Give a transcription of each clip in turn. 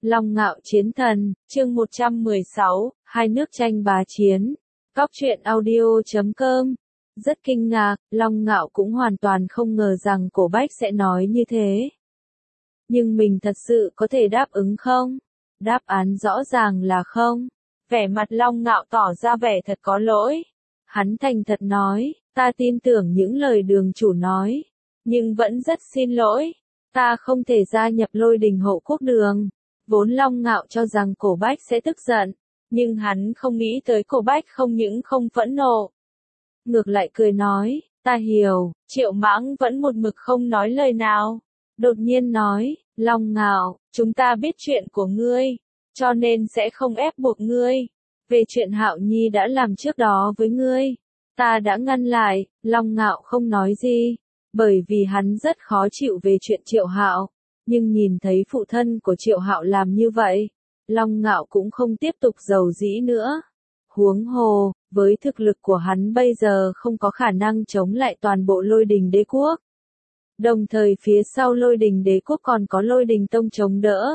Long Ngạo Chiến Thần, chương 116, hai nước tranh bá chiến. Cóc truyện audio.com. Rất kinh ngạc, Long Ngạo cũng hoàn toàn không ngờ rằng Cổ Bách sẽ nói như thế. Nhưng mình thật sự có thể đáp ứng không? Đáp án rõ ràng là không. Vẻ mặt Long Ngạo tỏ ra vẻ thật có lỗi. Hắn thành thật nói, ta tin tưởng những lời đường chủ nói. Nhưng vẫn rất xin lỗi. Ta không thể gia nhập Lôi Đình Hậu Quốc Đường. Vốn Long Ngạo cho rằng Cổ Bách sẽ tức giận. Nhưng hắn không nghĩ tới Cổ Bách không những không phẫn nộ. Ngược lại cười nói, ta hiểu. Triệu Mãng vẫn một mực không nói lời nào. Đột nhiên nói, Long Ngạo, chúng ta biết chuyện của ngươi. Cho nên sẽ không ép buộc ngươi. Về chuyện Hạo Nhi đã làm trước đó với ngươi. Ta đã ngăn lại, Long Ngạo không nói gì. Bởi vì hắn rất khó chịu về chuyện Triệu Hạo. Nhưng nhìn thấy phụ thân của Triệu Hạo làm như vậy, Long Ngạo cũng không tiếp tục giàu dĩ nữa. Huống hồ, với thực lực của hắn bây giờ không có khả năng chống lại toàn bộ Lôi Đình Đế Quốc. Đồng thời phía sau Lôi Đình Đế Quốc còn có Lôi Đình Tông chống đỡ.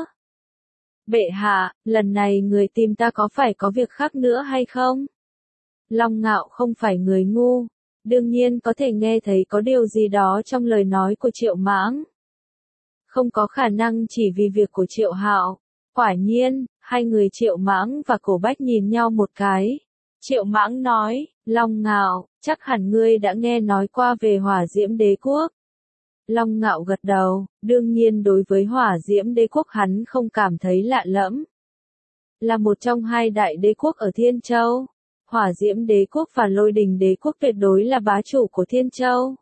Bệ hạ, lần này người tìm ta có phải có việc khác nữa hay không? Long Ngạo không phải người ngu, đương nhiên có thể nghe thấy có điều gì đó trong lời nói của Triệu Mãng. Không có khả năng chỉ vì việc của Triệu Hạo. Quả nhiên, hai người Triệu Mãng và Cổ Bách nhìn nhau một cái. Triệu Mãng nói, Long Ngạo, chắc hẳn ngươi đã nghe nói qua về Hỏa Diễm Đế Quốc. Long Ngạo gật đầu, đương nhiên đối với Hỏa Diễm Đế Quốc hắn không cảm thấy lạ lẫm. Là một trong hai đại đế quốc ở Thiên Châu, Hỏa Diễm Đế Quốc và Lôi Đình Đế Quốc tuyệt đối là bá chủ của Thiên Châu.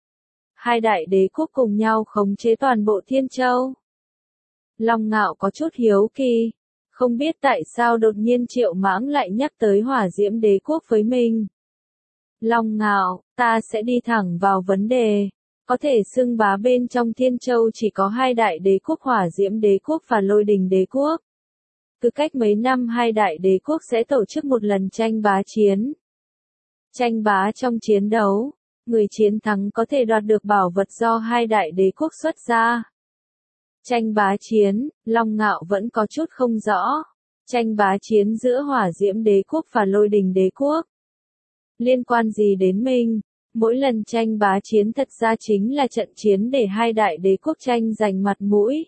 Hai đại đế quốc cùng nhau khống chế toàn bộ Thiên Châu. Long Ngạo có chút hiếu kỳ, không biết tại sao đột nhiên Triệu Mãng lại nhắc tới Hỏa Diễm Đế Quốc với mình. Long Ngạo, ta sẽ đi thẳng vào vấn đề. Có thể xưng bá bên trong Thiên Châu chỉ có hai đại đế quốc Hỏa Diễm Đế Quốc và Lôi Đình Đế Quốc. Cứ cách mấy năm hai đại đế quốc sẽ tổ chức một lần tranh bá chiến. Tranh bá trong chiến đấu, người chiến thắng có thể đoạt được bảo vật do hai đại đế quốc xuất ra. Tranh bá chiến, Long Ngạo vẫn có chút không rõ. Tranh bá chiến giữa Hỏa Diễm Đế Quốc và Lôi Đình Đế Quốc. Liên quan gì đến mình? Mỗi lần tranh bá chiến thật ra chính là trận chiến để hai đại đế quốc tranh giành mặt mũi.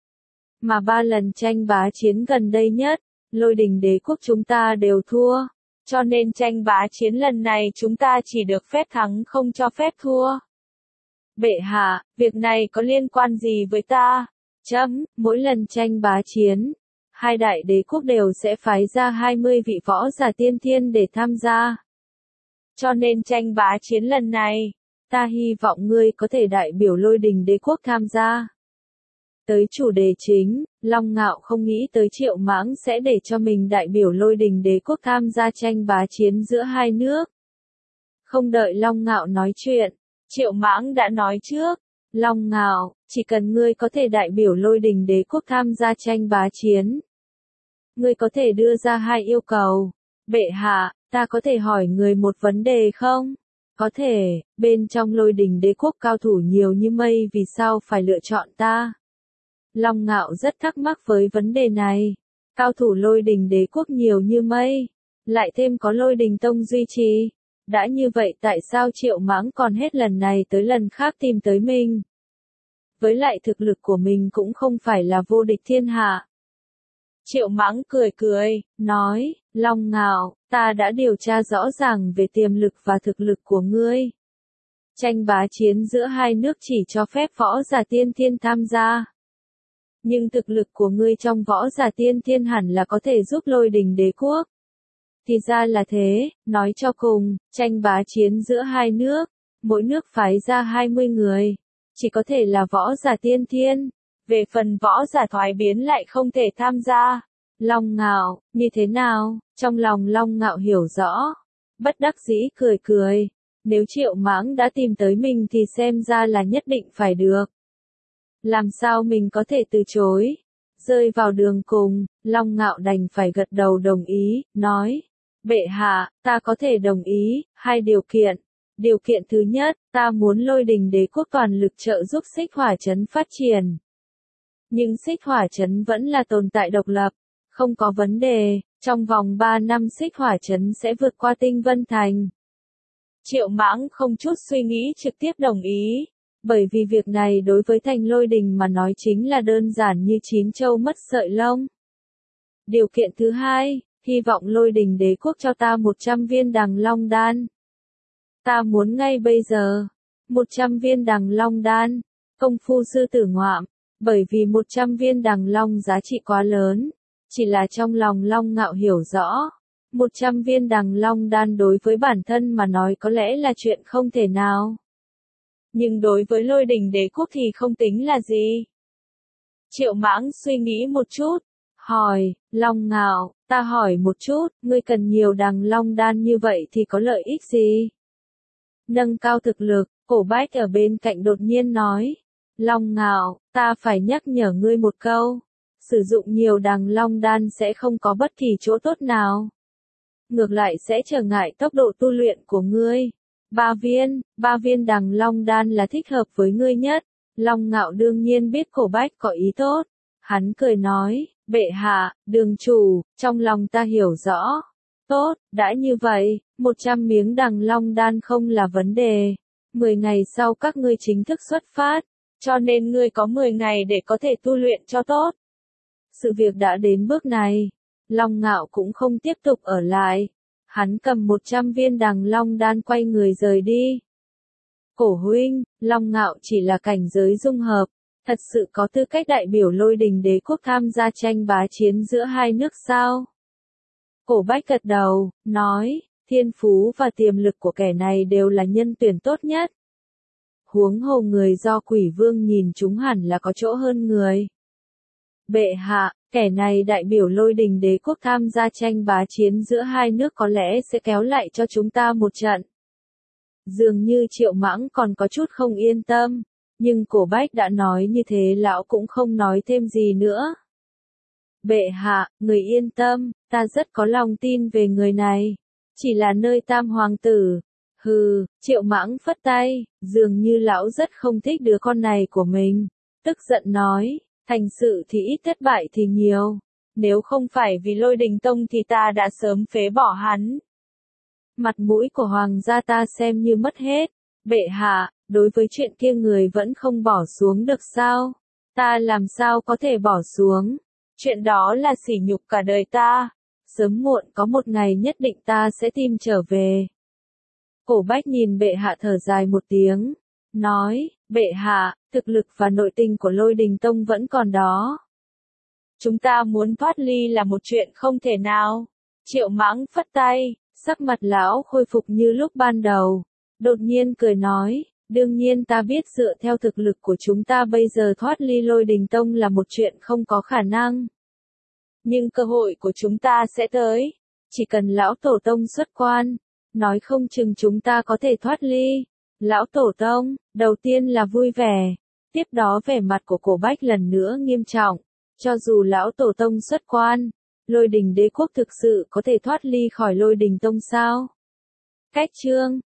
Mà ba lần tranh bá chiến gần đây nhất, Lôi Đình Đế Quốc chúng ta đều thua. Cho nên tranh bá chiến lần này chúng ta chỉ được phép thắng không cho phép thua. Bệ hạ, việc này có liên quan gì với ta? Mỗi lần tranh bá chiến, hai đại đế quốc đều sẽ phái ra 20 vị võ giả tiên thiên để tham gia. Cho nên tranh bá chiến lần này, ta hy vọng ngươi có thể đại biểu Lôi Đình Đế Quốc tham gia. Tới chủ đề chính, Long Ngạo không nghĩ tới Triệu Mãng sẽ để cho mình đại biểu Lôi Đình Đế Quốc tham gia tranh bá chiến giữa hai nước. Không đợi Long Ngạo nói chuyện, Triệu Mãng đã nói trước, Long Ngạo, chỉ cần ngươi có thể đại biểu Lôi Đình Đế Quốc tham gia tranh bá chiến. Ngươi có thể đưa ra hai yêu cầu. Bệ hạ, ta có thể hỏi người một vấn đề không? Có thể, bên trong Lôi Đình Đế Quốc cao thủ nhiều như mây vì sao phải lựa chọn ta? Long Ngạo rất thắc mắc với vấn đề này. Cao thủ Lôi Đình Đế Quốc nhiều như mây, lại thêm có Lôi Đình Tông duy trì. Đã như vậy tại sao Triệu Mãng còn hết lần này tới lần khác tìm tới mình? Với lại thực lực của mình cũng không phải là vô địch thiên hạ. Triệu Mãng cười cười, nói, Long Ngạo, ta đã điều tra rõ ràng về tiềm lực và thực lực của ngươi. Tranh bá chiến giữa hai nước chỉ cho phép võ giả tiên thiên tham gia. Nhưng thực lực của ngươi trong võ giả tiên thiên hẳn là có thể giúp Lôi Đình Đế Quốc. Thì ra là thế, nói cho cùng, tranh bá chiến giữa hai nước, mỗi nước phái ra 20 người, chỉ có thể là võ giả tiên thiên. Về phần võ giả thoái biến lại không thể tham gia. Long Ngạo, như thế nào? Trong lòng Long Ngạo hiểu rõ. Bất đắc dĩ cười cười. Nếu Triệu Mãng đã tìm tới mình thì xem ra là nhất định phải được. Làm sao mình có thể từ chối? Rơi vào đường cùng, Long Ngạo đành phải gật đầu đồng ý, nói. Bệ hạ, ta có thể đồng ý, hai điều kiện. Điều kiện thứ nhất, ta muốn Lôi Đình Đế Quốc toàn lực trợ giúp Xích Hỏa Trấn phát triển. Nhưng Xích Hỏa Trấn vẫn là tồn tại độc lập, không có vấn đề, trong vòng 3 năm Xích Hỏa Trấn sẽ vượt qua Tinh Vân Thành. Triệu Mãng không chút suy nghĩ trực tiếp đồng ý, bởi vì việc này đối với Thành Lôi Đình mà nói chính là đơn giản như chín châu mất sợi lông. Điều kiện thứ hai, hy vọng Lôi Đình Đế quốc cho ta 100 viên Đằng Long đan. Ta muốn ngay bây giờ. 100 viên Đằng Long đan. Công phu sư tử ngoạm, bởi vì 100 viên Đằng Long giá trị quá lớn, chỉ là trong lòng Long Ngạo hiểu rõ. 100 viên Đằng Long đan đối với bản thân mà nói có lẽ là chuyện không thể nào. Nhưng đối với Lôi Đình Đế quốc thì không tính là gì. Triệu Mãng suy nghĩ một chút, hỏi, Long Ngạo, ta hỏi một chút, ngươi cần nhiều Đằng Long đan như vậy thì có lợi ích gì? Nâng cao thực lực, Cổ Bách ở bên cạnh đột nhiên nói, Long Ngạo, ta phải nhắc nhở ngươi một câu, sử dụng nhiều Đằng Long đan sẽ không có bất kỳ chỗ tốt nào. Ngược lại sẽ trở ngại tốc độ tu luyện của ngươi. 3 viên Đằng Long đan là thích hợp với ngươi nhất. Long Ngạo đương nhiên biết Cổ Bách có ý tốt. Hắn cười nói, bệ hạ, đường chủ, trong lòng ta hiểu rõ. Tốt, đã như vậy, 100 miếng Đằng Long đan không là vấn đề. 10 ngày sau các ngươi chính thức xuất phát, cho nên ngươi có 10 ngày để có thể tu luyện cho tốt. Sự việc đã đến bước này, Long Ngạo cũng không tiếp tục ở lại. Hắn cầm 100 viên Đằng Long đan quay người rời đi. Cổ huynh, Long Ngạo chỉ là cảnh giới dung hợp, thật sự có tư cách đại biểu Lôi Đình Đế quốc tham gia tranh bá chiến giữa hai nước sao? Cổ Bách gật đầu, nói, thiên phú và tiềm lực của kẻ này đều là nhân tuyển tốt nhất. Huống hồ người do Quỷ Vương nhìn chúng hẳn là có chỗ hơn người. Bệ hạ, kẻ này đại biểu Lôi Đình Đế quốc tham gia tranh bá chiến giữa hai nước có lẽ sẽ kéo lại cho chúng ta một trận. Dường như Triệu Mãng còn có chút không yên tâm, nhưng Cổ Bách đã nói như thế lão cũng không nói thêm gì nữa. Bệ hạ, người yên tâm, ta rất có lòng tin về người này. Chỉ là nơi Tam Hoàng tử. Hừ, Triệu Mãng phất tay, dường như lão rất không thích đứa con này của mình. Tức giận nói, thành sự thì ít thất bại thì nhiều. Nếu không phải vì Lôi Đình Tông thì ta đã sớm phế bỏ hắn. Mặt mũi của hoàng gia ta xem như mất hết. Bệ hạ, đối với chuyện kia người vẫn không bỏ xuống được sao? Ta làm sao có thể bỏ xuống? Chuyện đó là sỉ nhục cả đời ta. Sớm muộn có một ngày nhất định ta sẽ tìm trở về. Cổ Bách nhìn bệ hạ thở dài một tiếng. Nói, bệ hạ, thực lực và nội tình của Lôi Đình Tông vẫn còn đó. Chúng ta muốn thoát ly là một chuyện không thể nào. Triệu Mãng phất tay, sắc mặt lão khôi phục như lúc ban đầu. Đột nhiên cười nói, đương nhiên ta biết dựa theo thực lực của chúng ta bây giờ thoát ly Lôi Đình Tông là một chuyện không có khả năng. Nhưng cơ hội của chúng ta sẽ tới. Chỉ cần lão tổ tông xuất quan, nói không chừng chúng ta có thể thoát ly. Lão tổ tông, đầu tiên là vui vẻ. Tiếp đó vẻ mặt của Cổ Bách lần nữa nghiêm trọng. Cho dù lão tổ tông xuất quan, Lôi Đình Đế quốc thực sự có thể thoát ly khỏi Lôi Đình Tông sao? Cách chương